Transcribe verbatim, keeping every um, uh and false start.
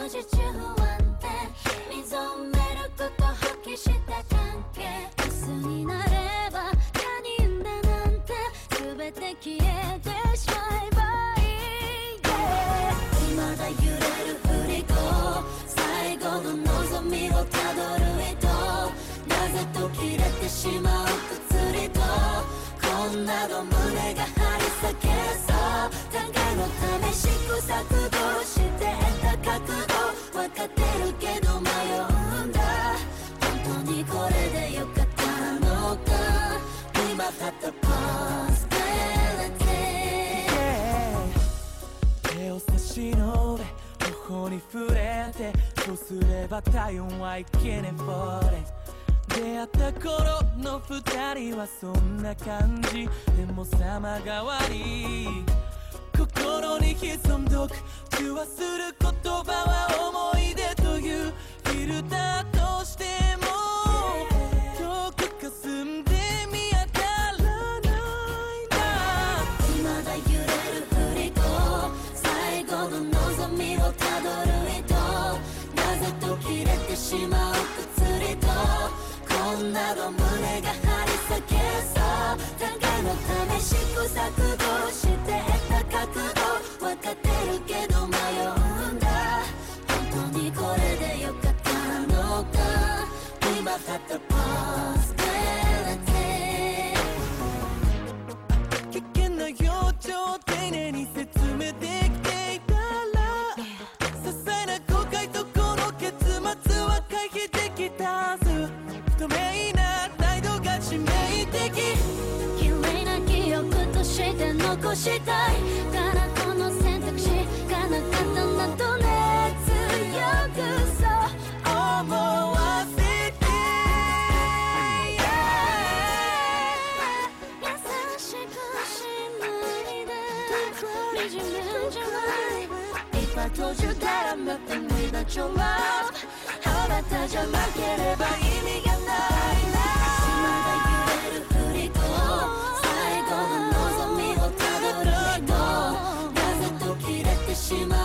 じ中不安定溝埋めること発揮した関係薄になれば他人だなんて全て消えてしまえばいい、yeah、未だ揺れる振り子最後の望みをたどる人なぜと切れてしまう薬とこんなの胸が張り裂けそう互いのため試行錯誤して得た覚悟分かってるけど迷うんだ本当にこれでよかったのか We might have to pause 手を差し伸べ頬に触れてそうすれば体温はいけねえ for it出会った頃の二人はそんな感じでも様変わり心に潜んどく中和する言葉は思い出というフィルターとしても遠く霞んで見当たらないな未だ揺れる振り子最後の望みをたどる人なぜと切れてしまう薬とこんなの胸が張り裂けそう互いのため試行錯誤して得た覚悟分かってるけど迷うんだ本当にこれでよかったのか We might have to pause reality 危険な予兆丁寧に説明できていたら些細な誤解とこの結末は回避できたはず不透明な態度が致命的綺麗な記憶として残したいからこの選択肢がなかったんだとね強くそう思わせて、 yeah、優しくしないで惨めじゃない If I told you that I'm nothing without your love あなたじゃなければ意味がないな島が揺れる振り子最後の望みをたどる人なぜと切れてしまう